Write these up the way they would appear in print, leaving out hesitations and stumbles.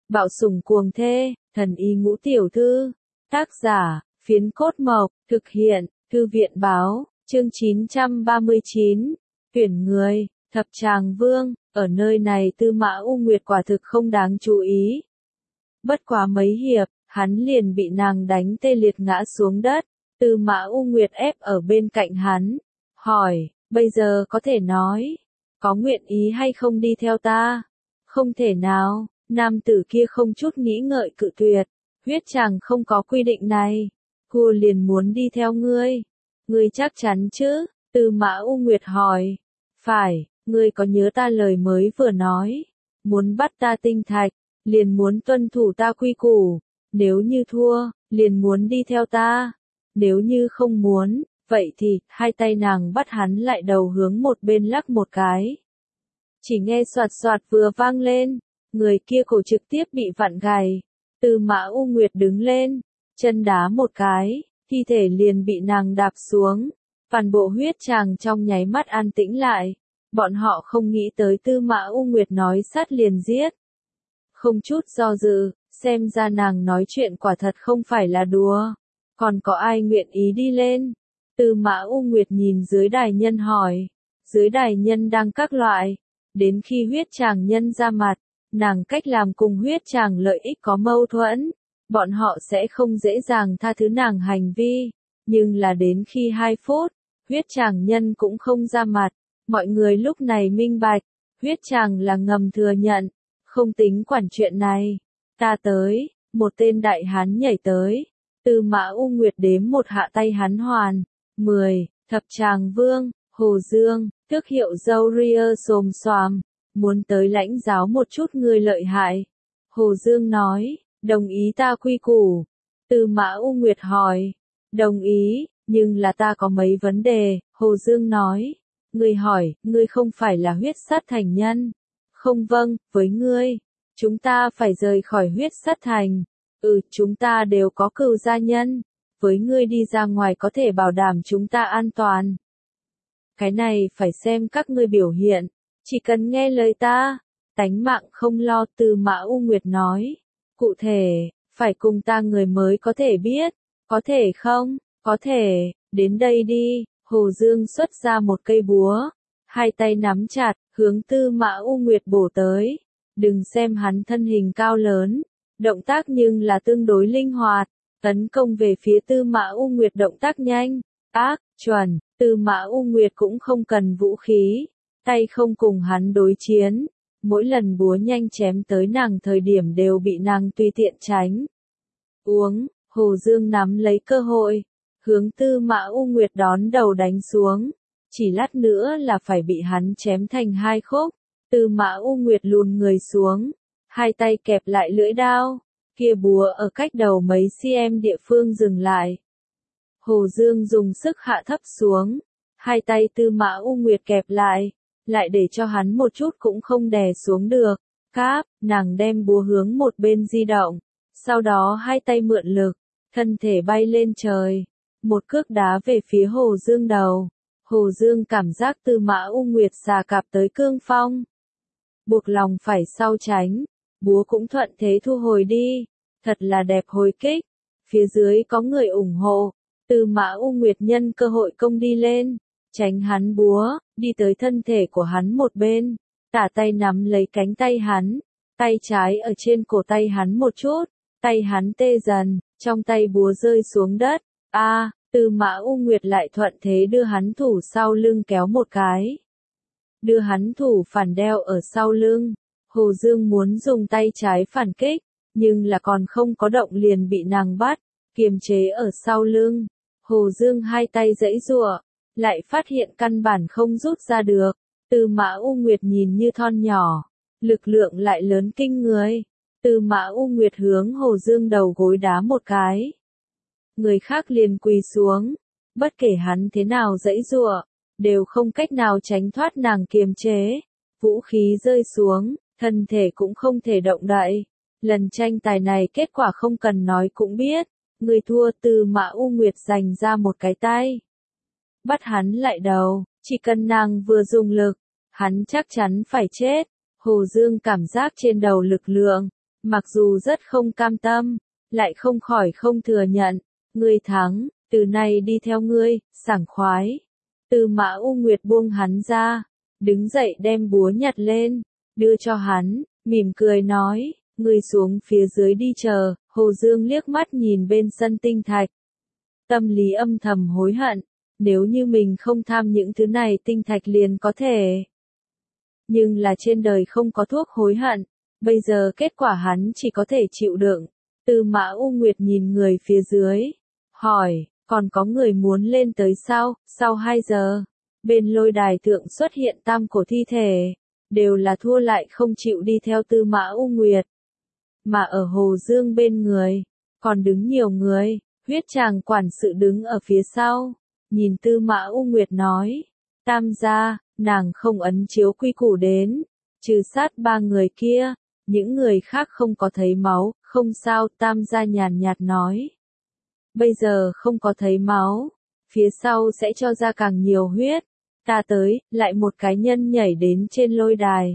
Bạo sủng cuồng thê, thần y ngũ tiểu thư. Tác giả, Phiến Cốt Mộc, thực hiện, Thư viện báo, chương 939, tuyển người, Thập Tràng Vương, ở nơi này Tư Mã U Nguyệt quả thực không đáng chú ý. Bất quá mấy hiệp, hắn liền bị nàng đánh tê liệt ngã xuống đất, Tư Mã U Nguyệt ép ở bên cạnh hắn, hỏi, bây giờ có thể nói, có nguyện ý hay không đi theo ta? Không thể nào, nam tử kia không chút nghĩ ngợi cự tuyệt, huyết chàng không có quy định này, cô liền muốn đi theo ngươi. Ngươi chắc chắn chứ? Tư Mã U Nguyệt hỏi. Phải, ngươi có nhớ ta lời mới vừa nói, muốn bắt ta tinh thạch, liền muốn tuân thủ ta quy củ, nếu như thua, liền muốn đi theo ta, nếu như không muốn, vậy thì, hai tay nàng bắt hắn lại đầu hướng một bên lắc một cái. Chỉ nghe soạt soạt vừa vang lên, người kia cổ trực tiếp bị vặn gài, Tư Mã U Nguyệt đứng lên, chân đá một cái, thi thể liền bị nàng đạp xuống, toàn bộ huyết tràng trong nháy mắt an tĩnh lại, bọn họ không nghĩ tới Tư Mã U Nguyệt nói sát liền giết. Không chút do dự, xem ra nàng nói chuyện quả thật không phải là đùa, còn có ai nguyện ý đi lên? Tư Mã U Nguyệt nhìn dưới đài nhân hỏi, dưới đài nhân đang các loại, đến khi huyết tràng nhân ra mặt, nàng cách làm cùng huyết tràng lợi ích có mâu thuẫn, bọn họ sẽ không dễ dàng tha thứ nàng hành vi, nhưng là đến khi 2 phút, huyết tràng nhân cũng không ra mặt, mọi người lúc này minh bạch, huyết tràng là ngầm thừa nhận, không tính quản chuyện này, ta tới, một tên đại hán nhảy tới, Tư Mã U Nguyệt đếm một hạ tay hắn hoàn, 10, Thập Tràng Vương, Hồ Dương, tước hiệu dâu ria xồm xoàm, muốn tới lãnh giáo một chút người lợi hại. Hồ Dương nói, đồng ý ta quy củ. Tư Mã U Nguyệt hỏi, đồng ý, nhưng là ta có mấy vấn đề, Hồ Dương nói. Ngươi hỏi, ngươi không phải là huyết sát thành nhân. Không vâng, với ngươi, chúng ta phải rời khỏi huyết sát thành. Chúng ta đều có cừu gia nhân. Với ngươi đi ra ngoài có thể bảo đảm chúng ta an toàn. Cái này phải xem các ngươi biểu hiện, chỉ cần nghe lời ta, tánh mạng không lo. Tư Mã U Nguyệt nói, cụ thể, phải cùng ta người mới có thể biết, có thể không, có thể, đến đây đi, Hồ Dương xuất ra một cây búa, hai tay nắm chặt, hướng Tư Mã U Nguyệt bổ tới, đừng xem hắn thân hình cao lớn, động tác nhưng là tương đối linh hoạt, tấn công về phía Tư Mã U Nguyệt động tác nhanh, ác, chuẩn. Tư Mã U Nguyệt cũng không cần vũ khí, tay không cùng hắn đối chiến, mỗi lần búa nhanh chém tới nàng thời điểm đều bị nàng tùy tiện tránh. Uống, Hồ Dương nắm lấy cơ hội, hướng Tư Mã U Nguyệt đón đầu đánh xuống, chỉ lát nữa là phải bị hắn chém thành 2 khúc. Tư Mã U Nguyệt lùn người xuống, hai tay kẹp lại lưỡi đao, kia búa ở cách đầu mấy cm địa phương dừng lại. Hồ Dương dùng sức hạ thấp xuống, hai tay Tư Mã U Nguyệt kẹp lại để cho hắn một chút cũng không đè xuống được. Cáp, nàng đem búa hướng một bên di động, sau đó hai tay mượn lực, thân thể bay lên trời, một cước đá về phía Hồ Dương đầu. Hồ Dương cảm giác Tư Mã U Nguyệt xà cạp tới cương phong, buộc lòng phải sau tránh, búa cũng thuận thế thu hồi đi, thật là đẹp hồi kích. Phía dưới có người ủng hộ. Tư Mã U Nguyệt nhân cơ hội công đi lên, tránh hắn búa, đi tới thân thể của hắn một bên, tả tay nắm lấy cánh tay hắn, tay trái ở trên cổ tay hắn một chút, tay hắn tê dần, trong tay búa rơi xuống đất. Tư Mã U Nguyệt lại thuận thế đưa hắn thủ sau lưng kéo một cái, đưa hắn thủ phản đeo ở sau lưng. Hồ Dương muốn dùng tay trái phản kích, nhưng là còn không có động liền bị nàng bắt, kiềm chế ở sau lưng. Hồ Dương hai tay giãy giụa, lại phát hiện căn bản không rút ra được. Tư Mã U Nguyệt nhìn như thon nhỏ, lực lượng lại lớn kinh người. Tư Mã U Nguyệt hướng Hồ Dương đầu gối đá một cái. Người khác liền quỳ xuống, bất kể hắn thế nào giãy giụa, đều không cách nào tránh thoát nàng kiềm chế. Vũ khí rơi xuống, thân thể cũng không thể động đậy. Lần tranh tài này kết quả không cần nói cũng biết. Người thua. Tư Mã U Nguyệt giành ra một cái tay, bắt hắn lại đầu, chỉ cần nàng vừa dùng lực, hắn chắc chắn phải chết. Hồ Dương cảm giác trên đầu lực lượng, Mặc dù rất không cam tâm, lại không khỏi không thừa nhận, ngươi thắng, từ nay đi theo ngươi, sảng khoái. Tư Mã U Nguyệt buông hắn ra, đứng dậy đem búa nhặt lên, đưa cho hắn, mỉm cười nói, ngươi xuống phía dưới đi chờ. Hồ Dương liếc mắt nhìn bên sân tinh thạch. Tâm lý âm thầm hối hận, nếu như mình không tham những thứ này tinh thạch liền có thể. Nhưng là trên đời không có thuốc hối hận, bây giờ kết quả hắn chỉ có thể chịu đựng. Tư Mã U Nguyệt nhìn người phía dưới, hỏi, còn có người muốn lên tới sao? Sau 2 giờ, bên lôi đài thượng xuất hiện tam cổ thi thể, đều là thua lại không chịu đi theo Tư Mã U Nguyệt. Mà ở Hồ Dương bên người, còn đứng nhiều người, huyết tràng quản sự đứng ở phía sau, nhìn Tư Mã U Nguyệt nói, tam gia, nàng không ấn chiếu quy củ đến, trừ sát 3 người kia, những người khác không có thấy máu, không sao, tam gia nhàn nhạt nói. Bây giờ không có thấy máu, phía sau sẽ cho ra càng nhiều huyết, ta tới, lại một cái nhân nhảy đến trên lôi đài.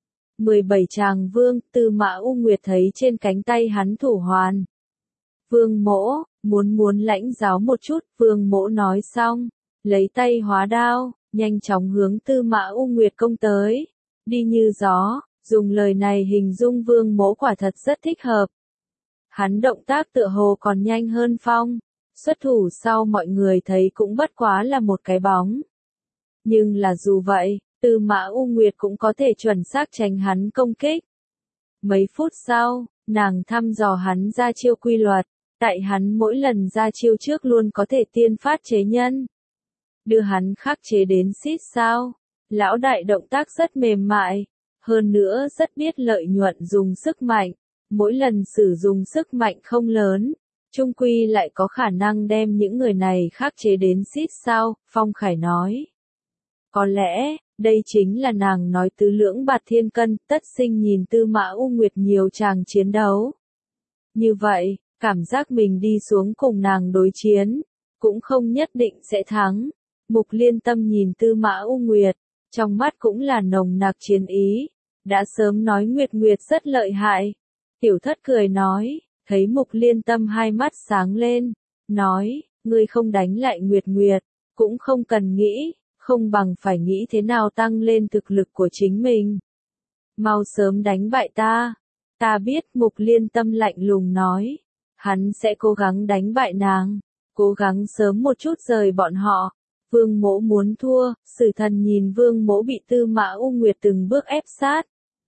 17 tràng vương, Tư Mã U Nguyệt thấy trên cánh tay hắn thủ hoàn. Vương mỗ, muốn lãnh giáo một chút, vương mỗ nói xong, lấy tay hóa đao, nhanh chóng hướng Tư Mã U Nguyệt công tới, đi như gió, dùng lời này hình dung vương mỗ quả thật rất thích hợp. Hắn động tác tựa hồ còn nhanh hơn phong, xuất thủ sau mọi người thấy cũng bất quá là một cái bóng. Nhưng là dù vậy, Tư Mã U Nguyệt cũng có thể chuẩn xác tránh hắn công kích. Mấy phút sau, nàng thăm dò hắn ra chiêu quy luật, tại hắn mỗi lần ra chiêu trước luôn có thể tiên phát chế nhân. Đưa hắn khắc chế đến xít sao. Lão đại động tác rất mềm mại, hơn nữa rất biết lợi nhuận dùng sức mạnh. Mỗi lần sử dụng sức mạnh không lớn, chung quy lại có khả năng đem những người này khắc chế đến xít sao, Phong Khải nói. Có lẽ, đây chính là nàng nói tứ lưỡng bạt thiên cân, tất sinh nhìn Tư Mã U Nguyệt nhiều tràng chiến đấu. Như vậy, cảm giác mình đi xuống cùng nàng đối chiến, cũng không nhất định sẽ thắng. Mục Liên Tâm nhìn Tư Mã U Nguyệt, trong mắt cũng là nồng nặc chiến ý, đã sớm nói Nguyệt Nguyệt rất lợi hại. Tiểu Thất cười nói, thấy Mục Liên Tâm hai mắt sáng lên, nói, ngươi không đánh lại Nguyệt Nguyệt, cũng không cần nghĩ, không bằng phải nghĩ thế nào tăng lên thực lực của chính mình. Mau sớm đánh bại ta. Ta biết, Mục Liên Tâm lạnh lùng nói, hắn sẽ cố gắng đánh bại nàng, cố gắng sớm một chút rời bọn họ. Vương Mỗ muốn thua, Sử Thần nhìn Vương Mỗ bị Tư Mã U Nguyệt từng bước ép sát.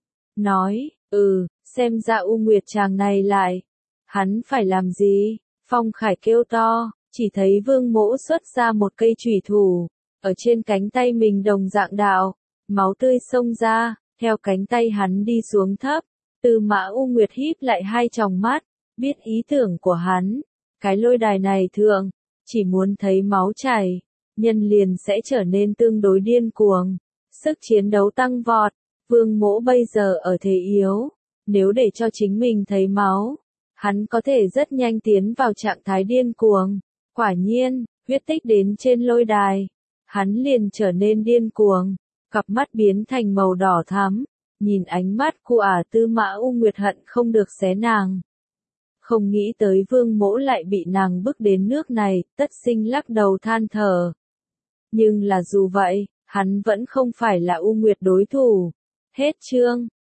Nói, xem ra U Nguyệt chàng này lại. Hắn phải làm gì? Phong Khải kêu to, chỉ thấy Vương Mỗ xuất ra một cây chủy thủ, ở trên cánh tay mình đồng dạng đạo, máu tươi xông ra, theo cánh tay hắn đi xuống thấp. Tư Mã U Nguyệt híp lại hai tròng mắt, biết ý tưởng của hắn. Cái lôi đài này thượng, chỉ muốn thấy máu chảy, nhân liền sẽ trở nên tương đối điên cuồng. Sức chiến đấu tăng vọt, Vương Mỗ bây giờ ở thế yếu, nếu để cho chính mình thấy máu, hắn có thể rất nhanh tiến vào trạng thái điên cuồng. Quả nhiên, huyết tích đến trên lôi đài, hắn liền trở nên điên cuồng, cặp mắt biến thành màu đỏ thắm, nhìn ánh mắt của Tư Mã U Nguyệt hận không được xé nàng. Không nghĩ tới Vương Mỗ lại bị nàng bức đến nước này, tất sinh lắc đầu than thở. Nhưng là dù vậy, hắn vẫn không phải là U Nguyệt đối thủ. Hết chương.